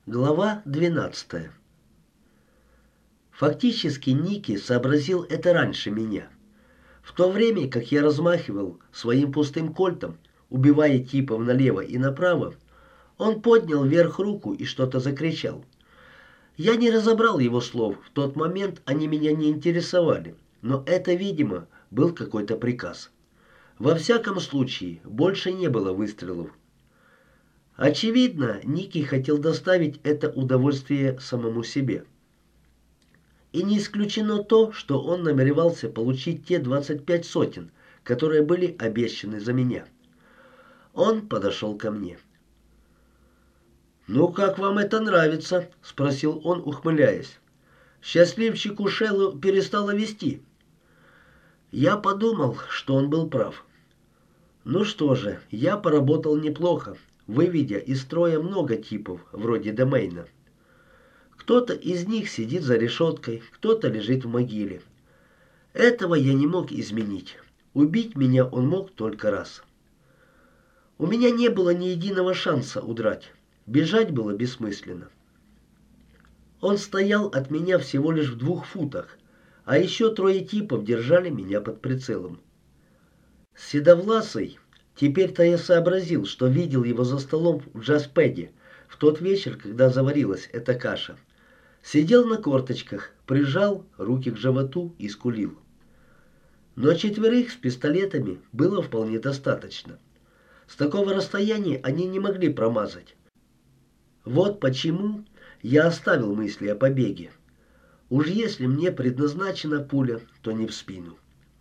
Глава 12. Фактически Ники сообразил это раньше меня. В то время, как я размахивал своим пустым кольтом, убивая типов налево и направо, он поднял вверх руку и что-то закричал. Я не разобрал его слов, в тот момент они меня не интересовали, но это, видимо, был какой-то приказ. Во всяком случае, больше не было выстрелов. Очевидно, Ники хотел доставить это удовольствие самому себе. И не исключено то, что он намеревался получить те 25 сотен, которые были обещаны за меня. Он подошел ко мне. «Ну, как вам это нравится?» — спросил он, ухмыляясь. «Счастливчику Шеллу перестало вести». Я подумал, что он был прав. Ну что же, я поработал неплохо, выведя из строя много типов, вроде Домейна. Кто-то из них сидит за решеткой, кто-то лежит в могиле. Этого я не мог изменить. Убить меня он мог только раз. У меня не было ни единого шанса удрать. Бежать было бессмысленно. Он стоял от меня всего лишь в 2 футах, а еще 3 типов держали меня под прицелом. Седовласый, теперь-то я сообразил, что видел его за столом в джазпеде в тот вечер, когда заварилась эта каша. Сидел на корточках, прижал руки к животу и скулил. Но 4 с пистолетами было вполне достаточно. С такого расстояния они не могли промазать. Вот почему я оставил мысли о побеге. Уж если мне предназначена пуля, то не в спину.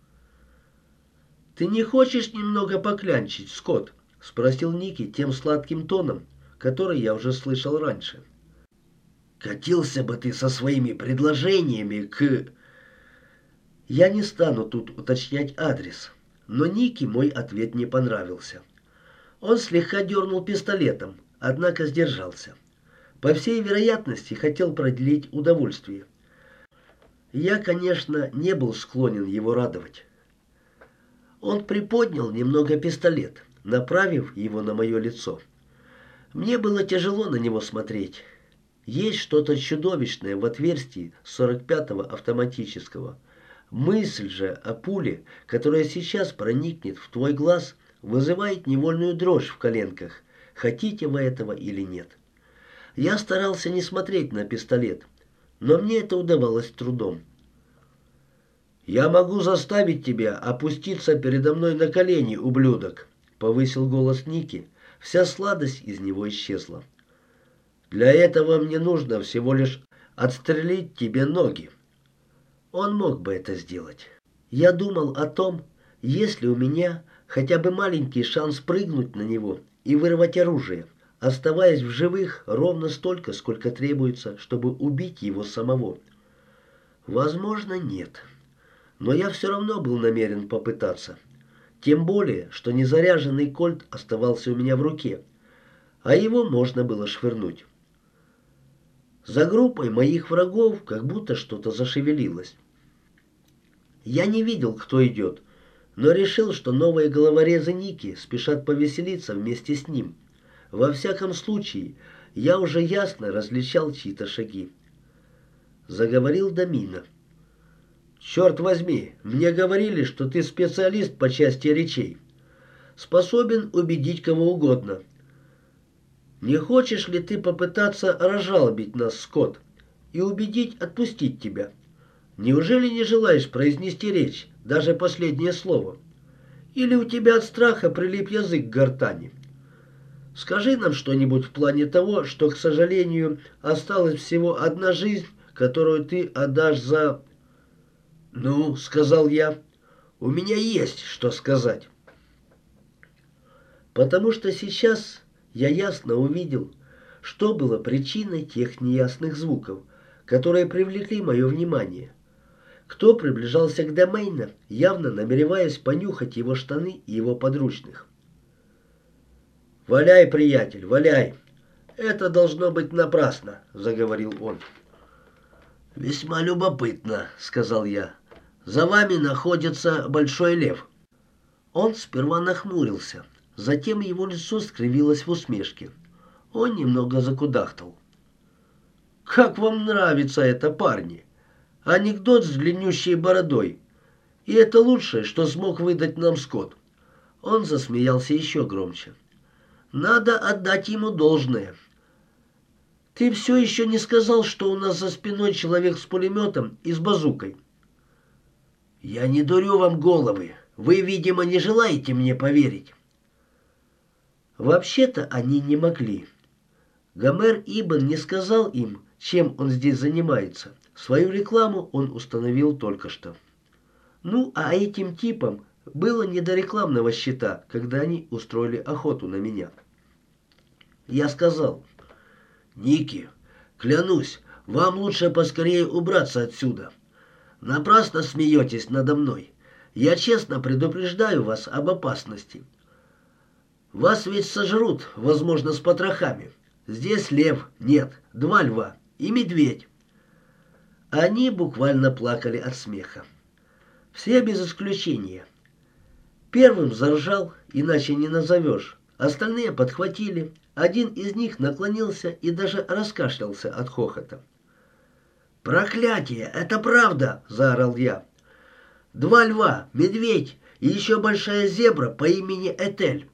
«Ты не хочешь немного поклянчить, Скотт?» — спросил Ники тем сладким тоном, который я уже слышал раньше. «Катился бы ты со своими предложениями к...» Я не стану тут уточнять адрес, но Ники мой ответ не понравился. Он слегка дернул пистолетом, однако сдержался. По всей вероятности, хотел продлить удовольствие. Я, конечно, не был склонен его радовать. Он приподнял немного пистолет, направив его на мое лицо. Мне было тяжело на него смотреть. Есть что-то чудовищное в отверстии 45-го автоматического. Мысль же о пуле, которая сейчас проникнет в твой глаз, вызывает невольную дрожь в коленках, хотите вы этого или нет. Я старался не смотреть на пистолет, но мне это удавалось трудом. «Я могу заставить тебя опуститься передо мной на колени, ублюдок», — повысил голос Ники. Вся сладость из него исчезла. «Для этого мне нужно всего лишь отстрелить тебе ноги». Он мог бы это сделать. Я думал о том, есть ли у меня хотя бы маленький шанс прыгнуть на него и вырвать оружие, оставаясь в живых ровно столько, сколько требуется, чтобы убить его самого. Возможно, нет. Но я все равно был намерен попытаться. Тем более, что незаряженный кольт оставался у меня в руке, а его можно было швырнуть. За группой моих врагов как будто что-то зашевелилось. Я не видел, кто идет, но решил, что новые головорезы Ники спешат повеселиться вместе с ним. Во всяком случае, я уже ясно различал чьи-то шаги. Заговорил Домина. «Черт возьми, мне говорили, что ты специалист по части речей. Способен убедить кого угодно. Не хочешь ли ты попытаться разжалобить нас, Скотт, и убедить отпустить тебя? Неужели не желаешь произнести речь, даже последнее слово? Или у тебя от страха прилип язык к гортани? Скажи нам что-нибудь в плане того, что, к сожалению, осталась всего одна жизнь, которую ты отдашь за...» «Ну, — сказал я, — у меня есть что сказать». Потому что сейчас я ясно увидел, что было причиной тех неясных звуков, которые привлекли мое внимание. Кто приближался к Домейну, явно намереваясь понюхать его штаны и его подручных. «Валяй, приятель, валяй! Это должно быть напрасно», — заговорил он. «Весьма любопытно», — сказал я. «За вами находится большой лев». Он сперва нахмурился, затем его лицо скривилось в усмешке. Он немного закудахтал. Как вам нравится это, парни? Анекдот с длиннющей бородой. И это лучшее, что смог выдать нам Скотт. Он засмеялся еще громче. Надо отдать ему должное. Ты все еще не сказал, что у нас за спиной человек с пулеметом и с базукой. Я не дурю вам головы. Вы, видимо, не желаете мне поверить. Вообще-то они не могли. Гомер Ибн не сказал им, чем он здесь занимается. Свою рекламу он установил только что. Ну, а этим типам было не до рекламного щита, когда они устроили охоту на меня. Я сказал: «Ники, клянусь, вам лучше поскорее убраться отсюда. Напрасно смеетесь надо мной. Я честно предупреждаю вас об опасности. Вас ведь сожрут, возможно, с потрохами. Здесь лев, нет, 2 льва и медведь». Они буквально плакали от смеха. Все без исключения. Первым заржал, иначе не назовешь. Остальные подхватили. Один из них наклонился и даже раскашлялся от хохота. «Проклятие! Это правда!» – заорал я. 2 льва, медведь и еще большая зебра по имени Этель.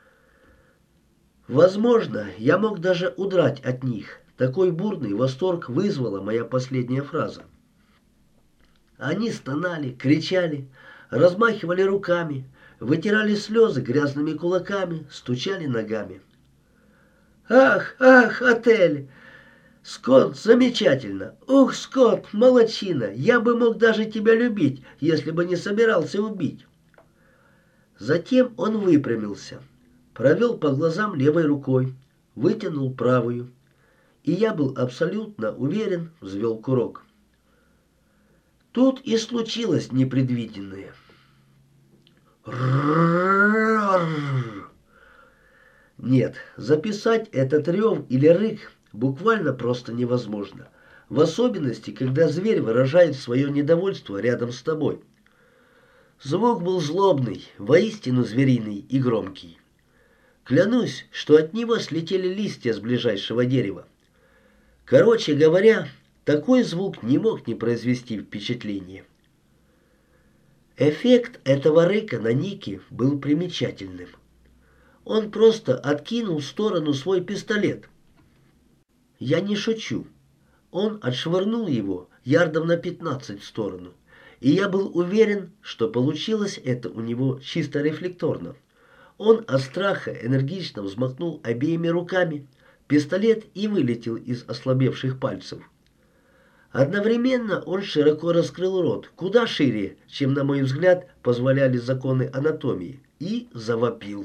Возможно, я мог даже удрать от них. Такой бурный восторг вызвала моя последняя фраза. Они стонали, кричали, размахивали руками, вытирали слезы грязными кулаками, стучали ногами. «Ах, ах, Отель! Скотт, замечательно! Ух, Скотт, молодчина! Я бы мог даже тебя любить, если бы не собирался убить!» Затем он выпрямился, провел по глазам левой рукой, вытянул правую, и я был абсолютно уверен, взвел курок. Тут и случилось непредвиденное. Нет, записать этот рев или рык буквально просто невозможно. В особенности, когда зверь выражает свое недовольство рядом с тобой. Звук был злобный, воистину звериный и громкий. Клянусь, что от него слетели листья с ближайшего дерева. Короче говоря, такой звук не мог не произвести впечатления. Эффект этого рыка на Нике был примечательным. Он просто откинул в сторону свой пистолет. Я не шучу. Он отшвырнул его ярдов на 15 в сторону. И я был уверен, что получилось это у него чисто рефлекторно. Он от страха энергично взмахнул обеими руками. Пистолет и вылетел из ослабевших пальцев. Одновременно он широко раскрыл рот, куда шире, чем, на мой взгляд, позволяли законы анатомии, и завопил.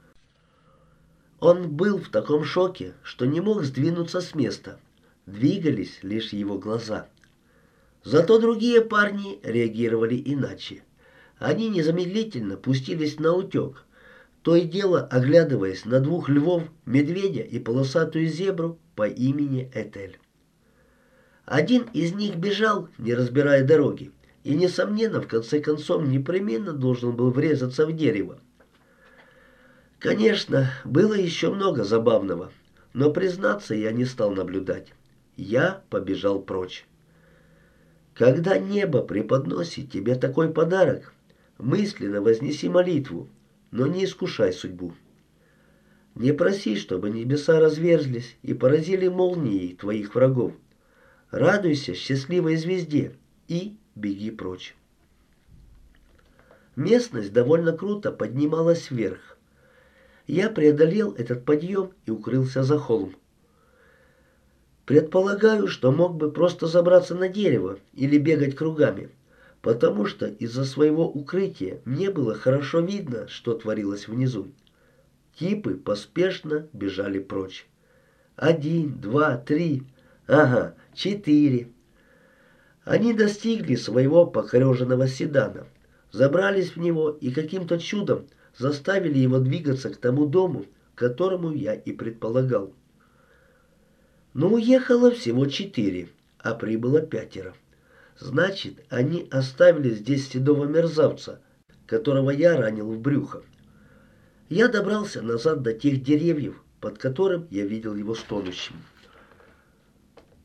Он был в таком шоке, что не мог сдвинуться с места. Двигались лишь его глаза. Зато другие парни реагировали иначе. Они незамедлительно пустились наутек, то и дело оглядываясь на 2 львов, медведя и полосатую зебру по имени Этель. Один из них бежал, не разбирая дороги, и, несомненно, в конце концов непременно должен был врезаться в дерево. Конечно, было еще много забавного, но, признаться, я не стал наблюдать. Я побежал прочь. Когда небо преподносит тебе такой подарок, мысленно вознеси молитву, но не искушай судьбу. Не проси, чтобы небеса разверзлись и поразили молнией твоих врагов. Радуйся счастливой звезде и беги прочь. Местность довольно круто поднималась вверх. Я преодолел этот подъем и укрылся за холм. Предполагаю, что мог бы просто забраться на дерево или бегать кругами, потому что из-за своего укрытия мне было хорошо видно, что творилось внизу. Типы поспешно бежали прочь. 1, 2, 3, ага, 4. Они достигли своего покореженного седана, забрались в него и каким-то чудом заставили его двигаться к тому дому, к которому я и предполагал. Но уехало всего 4, а прибыло 5. Значит, они оставили здесь седого мерзавца, которого я ранил в брюхо. Я добрался назад до тех деревьев, под которым я видел его стонущим.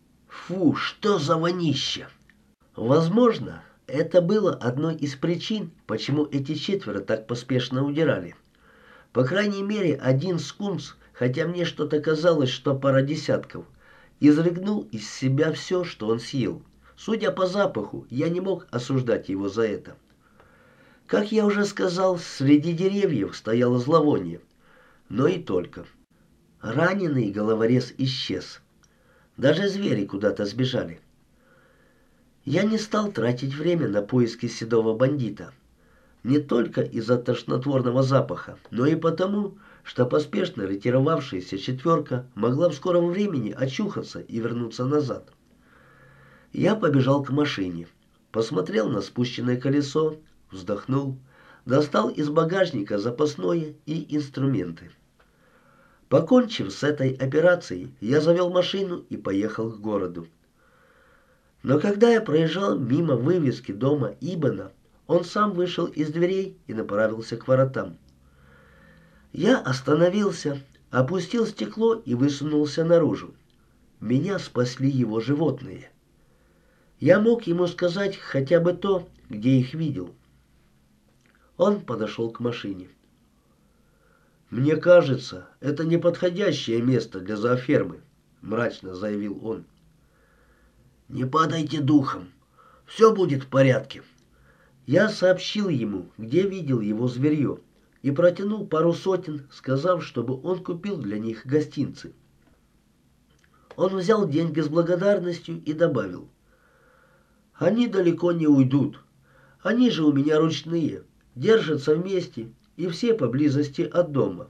Фу, что за вонище! Возможно, это было одной из причин, почему эти четверо так поспешно удирали. По крайней мере, один скунс, хотя мне что-то казалось, что пара десятков, изрыгнул из себя все, что он съел. Судя по запаху, я не мог осуждать его за это. Как я уже сказал, среди деревьев стояло зловоние. Но и только. Раненый головорез исчез. Даже звери куда-то сбежали. Я не стал тратить время на поиски седого бандита. Не только из-за тошнотворного запаха, но и потому, что поспешно ретировавшаяся четверка могла в скором времени очухаться и вернуться назад. Я побежал к машине, посмотрел на спущенное колесо, вздохнул, достал из багажника запасное и инструменты. Покончив с этой операцией, я завел машину и поехал к городу. Но когда я проезжал мимо вывески дома Ибена, он сам вышел из дверей и направился к воротам. Я остановился, опустил стекло и высунулся наружу. Меня спасли его животные. Я мог ему сказать хотя бы то, где их видел. Он подошел к машине. «Мне кажется, это неподходящее место для зоофермы», — мрачно заявил он. «Не падайте духом. Все будет в порядке». Я сообщил ему, где видел его зверье, и протянул пару сотен, сказав, чтобы он купил для них гостинцы. Он взял деньги с благодарностью и добавил: «Они далеко не уйдут. Они же у меня ручные, держатся вместе, и все поблизости от дома».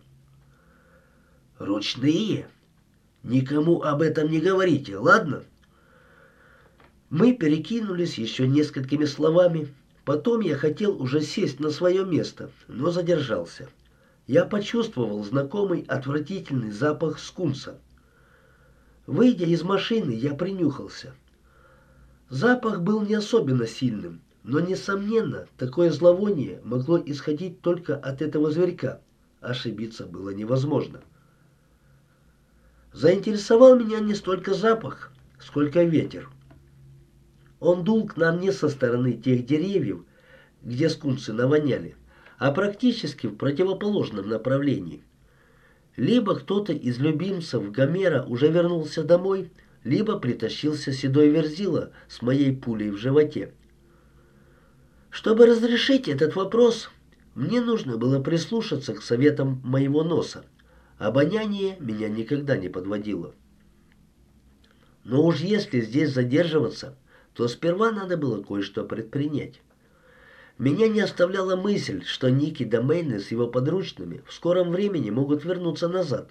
«Ручные? Никому об этом не говорите, ладно?» Мы перекинулись еще несколькими словами. Потом я хотел уже сесть на свое место, но задержался. Я почувствовал знакомый отвратительный запах скунса. Выйдя из машины, я принюхался. Запах был не особенно сильным, но, несомненно, такое зловоние могло исходить только от этого зверька. Ошибиться было невозможно. Заинтересовал меня не столько запах, сколько ветер. Он дул к нам не со стороны тех деревьев, где скунсы навоняли, а практически в противоположном направлении. Либо кто-то из любимцев Гомера уже вернулся домой, либо притащился седой Верзила с моей пулей в животе. Чтобы разрешить этот вопрос, мне нужно было прислушаться к советам моего носа. Обоняние меня никогда не подводило. Но уж если здесь задерживаться, то сперва надо было кое-что предпринять. Меня не оставляла мысль, что Ники Домейны с его подручными в скором времени могут вернуться назад.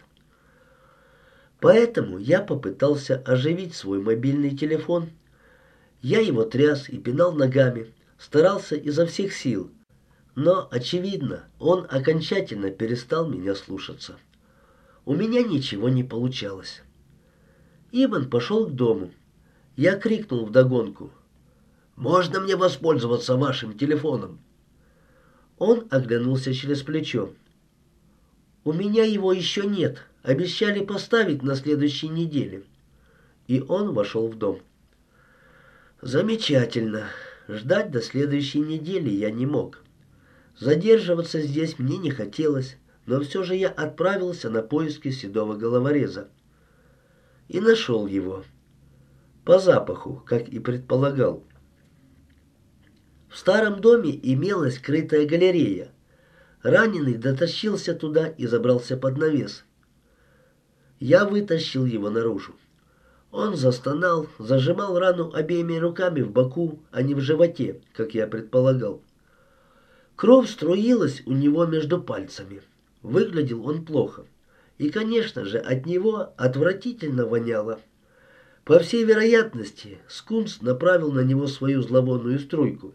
Поэтому я попытался оживить свой мобильный телефон. Я его тряс и пинал ногами, старался изо всех сил, но, очевидно, он окончательно перестал меня слушаться. У меня ничего не получалось. Ибн пошел к дому. Я крикнул вдогонку: «Можно мне воспользоваться вашим телефоном?» Он оглянулся через плечо. «У меня его еще нет. Обещали поставить на следующей неделе». И он вошел в дом. Замечательно. Ждать до следующей недели я не мог. Задерживаться здесь мне не хотелось, но все же я отправился на поиски седого головореза. И нашел его. По запаху, как и предполагал. В старом доме имелась крытая галерея. Раненый дотащился туда и забрался под навес. Я вытащил его наружу. Он застонал, зажимал рану обеими руками в боку, а не в животе, как я предполагал. Кровь струилась у него между пальцами. Выглядел он плохо. И, конечно же, от него отвратительно воняло. По всей вероятности, скунс направил на него свою зловонную струйку.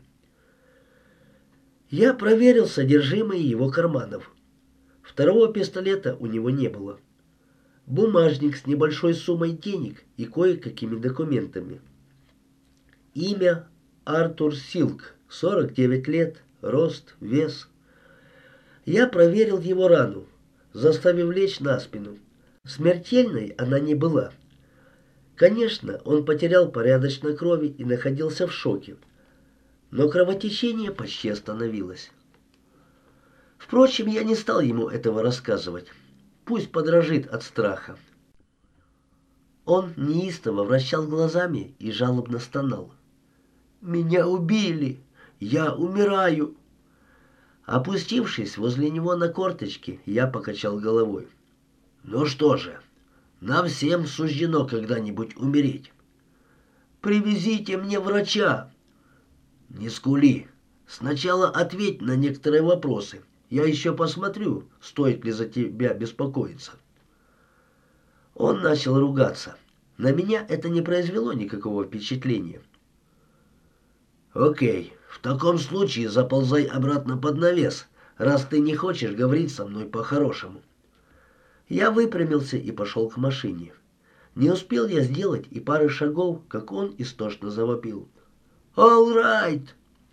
Я проверил содержимое его карманов. Второго пистолета у него не было. Бумажник с небольшой суммой денег и кое-какими документами. Имя Артур Силк, 49 лет, рост, вес. Я проверил его рану, заставив лечь на спину. Смертельной она не была. Конечно, он потерял порядочно крови и находился в шоке, но кровотечение почти остановилось. Впрочем, я не стал ему этого рассказывать. Пусть подрожит от страха. Он неистово вращал глазами и жалобно стонал. «Меня убили! Я умираю!» Опустившись возле него на корточки, я покачал головой. «Ну что же, нам всем суждено когда-нибудь умереть. Привезите мне врача!» «Не скули. Сначала ответь на некоторые вопросы. Я еще посмотрю, стоит ли за тебя беспокоиться». Он начал ругаться. На меня это не произвело никакого впечатления. «Окей, в таком случае заползай обратно под навес, раз ты не хочешь говорить со мной по-хорошему». Я выпрямился и пошел к машине. Не успел я сделать и пары шагов, как он истошно завопил. «All right!»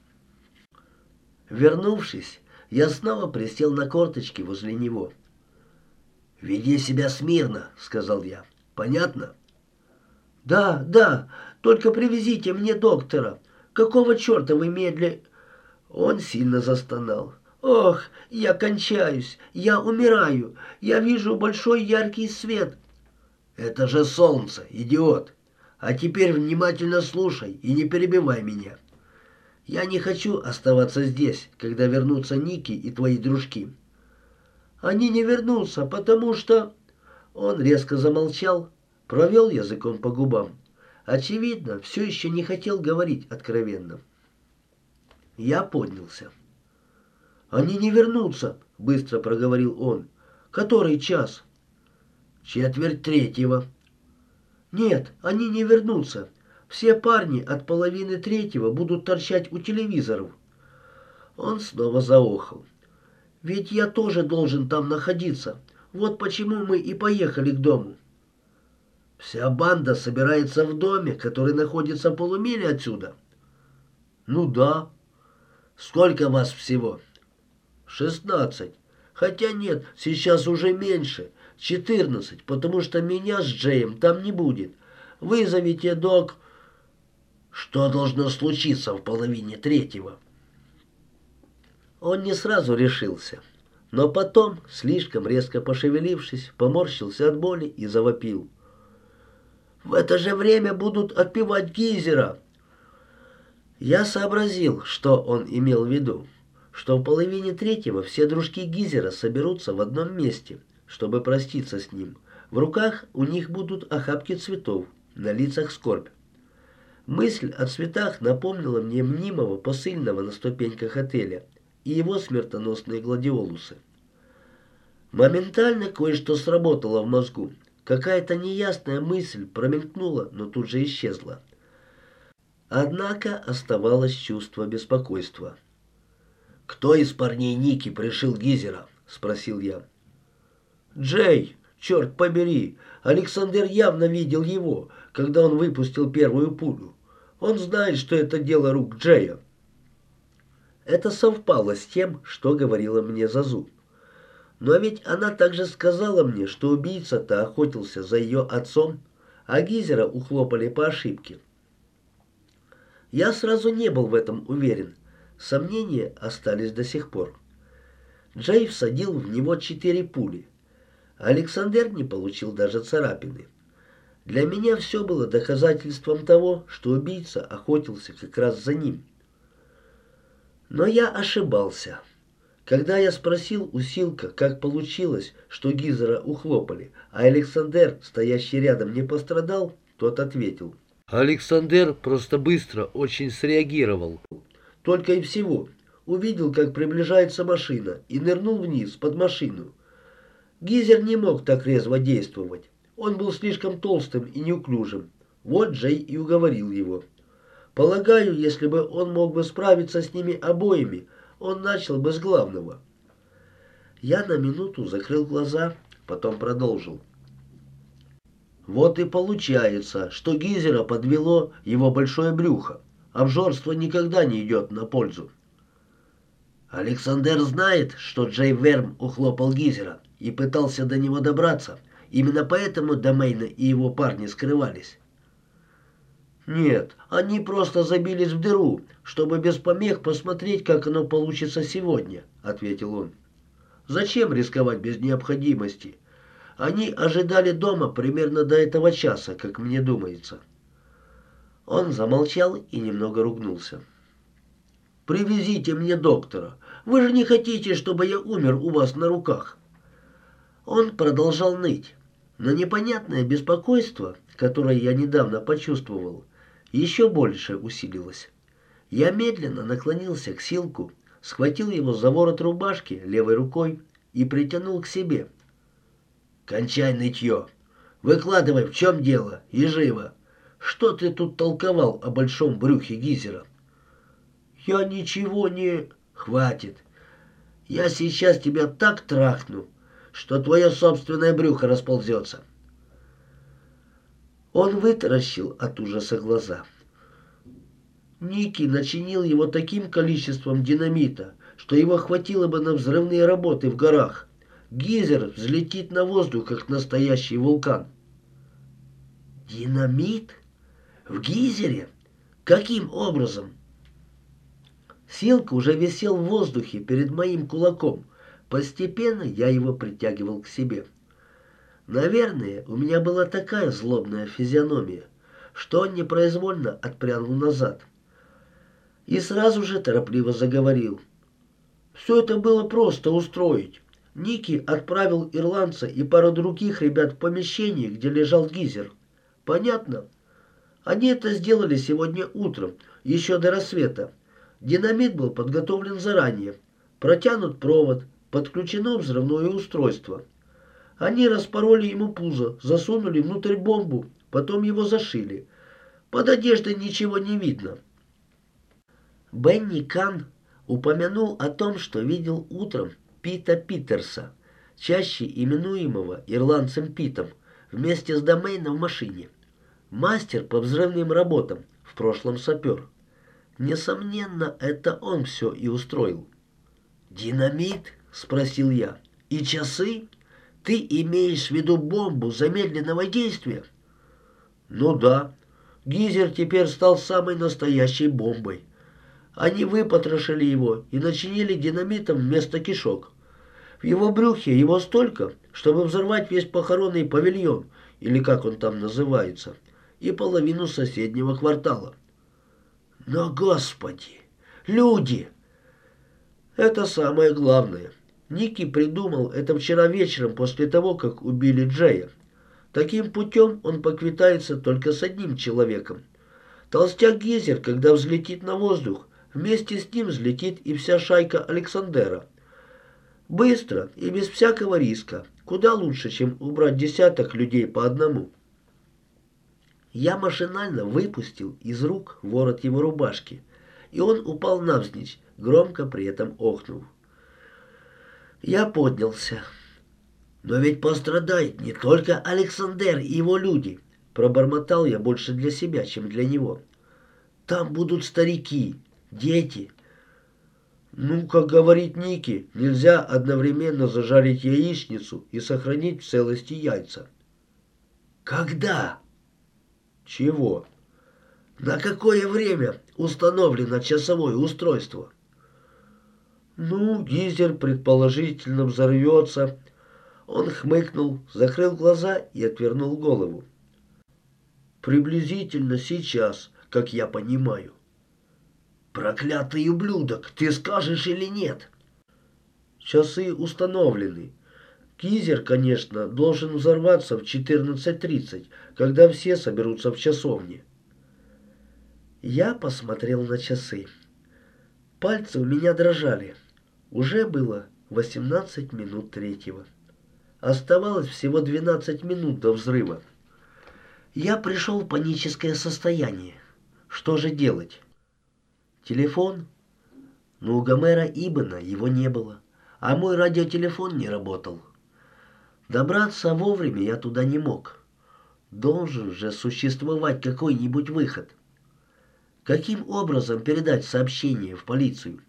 Вернувшись, я снова присел на корточки возле него. «Веди себя смирно», — сказал я. «Понятно?» «Да, да, только привезите мне доктора. Какого черта вы медли...» Он сильно застонал. «Ох, я кончаюсь, я умираю, я вижу большой яркий свет». «Это же солнце, идиот! А теперь внимательно слушай и не перебивай меня. Я не хочу оставаться здесь, когда вернутся Ники и твои дружки». «Они не вернутся, потому что...» Он резко замолчал, провел языком по губам. Очевидно, все еще не хотел говорить откровенно. Я поднялся. «Они не вернутся», — быстро проговорил он. «Который час?» «2:45». «Нет, они не вернутся. Все парни от 2:30 будут торчать у телевизоров». Он снова заохал. «Ведь я тоже должен там находиться. Вот почему мы и поехали к дому». «Вся банда собирается в доме, который находится в полумиле отсюда?» «Ну да». «Сколько вас всего?» 16. Хотя нет, сейчас уже меньше. 14, потому что меня с Джеем там не будет. Вызовите док...» «Что должно случиться в 2:30?» Он не сразу решился, но потом, слишком резко пошевелившись, поморщился от боли и завопил. «В это же время будут отпевать Гизера!» Я сообразил, что он имел в виду, что в 2:30 все дружки Гизера соберутся в одном месте, чтобы проститься с ним. В руках у них будут охапки цветов, на лицах скорбь. Мысль о цветах напомнила мне мнимого посыльного на ступеньках отеля и его смертоносные гладиолусы. Моментально кое-что сработало в мозгу. Какая-то неясная мысль промелькнула, но тут же исчезла. Однако оставалось чувство беспокойства. «Кто из парней Ники пришил Гизера?» — спросил я. «Джей, черт побери! Александр явно видел его, когда он выпустил первую пулю. Он знает, что это дело рук Джея». Это совпало с тем, что говорила мне Зазу. Но ведь она также сказала мне, что убийца-то охотился за ее отцом, а Гизера ухлопали по ошибке. Я сразу не был в этом уверен. Сомнения остались до сих пор. Джей всадил в него 4 пули. Александр не получил даже царапины. Для меня все было доказательством того, что убийца охотился как раз за ним. Но я ошибался. Когда я спросил у Силка, как получилось, что Гизера ухлопали, а Александр, стоящий рядом, не пострадал, тот ответил: «Александр просто быстро очень среагировал. Только и всего. Увидел, как приближается машина, и нырнул вниз, под машину. Гизер не мог так резво действовать. Он был слишком толстым и неуклюжим. Вот Джей и уговорил его. Полагаю, если бы он мог бы справиться с ними обоими, он начал бы с главного». Я на минуту закрыл глаза, потом продолжил. «Вот и получается, что Гизера подвело его большое брюхо. Обжорство никогда не идет на пользу. Александр знает, что Джей Верм ухлопал Гизера и пытался до него добраться. Именно поэтому Домейна и его парни скрывались». Нет, они просто забились в дыру, чтобы без помех посмотреть, как оно получится сегодня, ответил он. Зачем рисковать без необходимости? Они ожидали дома примерно до этого часа, как мне думается. Он замолчал и немного ругнулся. «Привезите мне доктора. Вы же не хотите, чтобы я умер у вас на руках?» Он продолжал ныть, но непонятное беспокойство, которое я недавно почувствовал, еще больше усилилось. Я медленно наклонился к Силку, схватил его за ворот рубашки левой рукой и притянул к себе. «Кончай нытье! Выкладывай, в чем дело, и живо! Что ты тут толковал о большом брюхе Гизера?» «Я ничего не...» «Хватит! Я сейчас тебя так трахну, что твое собственное брюхо расползется!» Он вытаращил от ужаса глаза. Ники начинил его таким количеством динамита, что его хватило бы на взрывные работы в горах. Гейзер взлетит на воздух, как настоящий вулкан. Динамит? В гейзере? Каким образом? Силка уже висел в воздухе перед моим кулаком. Постепенно я его притягивал к себе. Наверное, у меня была такая злобная физиономия, что он непроизвольно отпрянул назад. И сразу же торопливо заговорил. Все это было просто устроить. Ники отправил ирландца и пару других ребят в помещение, где лежал Гизер. Понятно? Они это сделали сегодня утром, еще до рассвета. Динамит был подготовлен заранее. Протянут провод, подключено взрывное устройство. Они распороли ему пузо, засунули внутрь бомбу, потом его зашили. Под одеждой ничего не видно. Бенни Кан упомянул о том, что видел утром Пита Питерса, чаще именуемого ирландцем Питом, вместе с Домейном в машине. Мастер по взрывным работам, в прошлом сапер. Несомненно, это он все и устроил. «Динамит?» — спросил я. «И часы? Ты имеешь в виду бомбу замедленного действия?» «Ну да. Гизер теперь стал самой настоящей бомбой. Они выпотрошили его и начинили динамитом вместо кишок. В его брюхе его столько, чтобы взорвать весь похоронный павильон, или как он там называется, и половину соседнего квартала. Но, Господи, люди! Это самое главное. Ники придумал это вчера вечером после того, как убили Джея. Таким путем он поквитается только с одним человеком. Толстяк Гизер, когда взлетит на воздух, вместе с ним взлетит и вся шайка Александера. Быстро и без всякого риска. Куда лучше, чем убрать десяток людей по одному. Я машинально выпустил из рук ворот его рубашки, и он упал навзничь, громко при этом охнув. Я поднялся. «Но ведь пострадает не только Александер и его люди», — пробормотал я больше для себя, чем для него. «Там будут старики, дети». Ну, как говорит Ники, нельзя одновременно зажарить яичницу и сохранить в целости яйца. Когда? Чего? На какое время установлено часовое устройство? Ну, Гизер предположительно взорвется. Он хмыкнул, закрыл глаза и отвернул голову. Приблизительно сейчас, как я понимаю. «Проклятый ублюдок, ты скажешь или нет?» Часы установлены. Гизер, конечно, должен взорваться в 14:30, когда все соберутся в часовне. Я посмотрел на часы. Пальцы у меня дрожали. Уже было 18 минут третьего. Оставалось всего 12 минут до взрыва. Я пришел в паническое состояние. Что же делать? Телефон? Но у Гомера Ибна его не было, а мой радиотелефон не работал. Добраться вовремя я туда не мог. Должен же существовать какой-нибудь выход. Каким образом передать сообщение в полицию?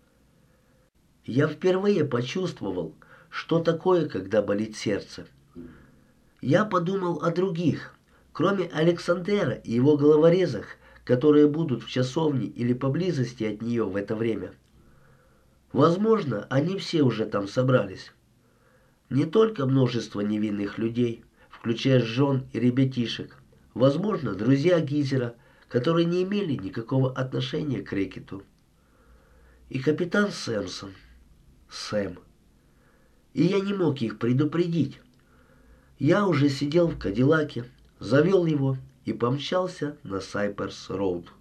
Я впервые почувствовал, что такое, когда болит сердце. Я подумал о других. Кроме Александера и его головорезах, которые будут в часовне или поблизости от нее в это время. Возможно, они все уже там собрались. Не только множество невинных людей, включая жен и ребятишек. Возможно, друзья Гизера, которые не имели никакого отношения к рэкету. И капитан Сэмпсон. Сэм. И я не мог их предупредить. Я уже сидел в Кадиллаке, завел его и помчался на Сайперс-Роуд.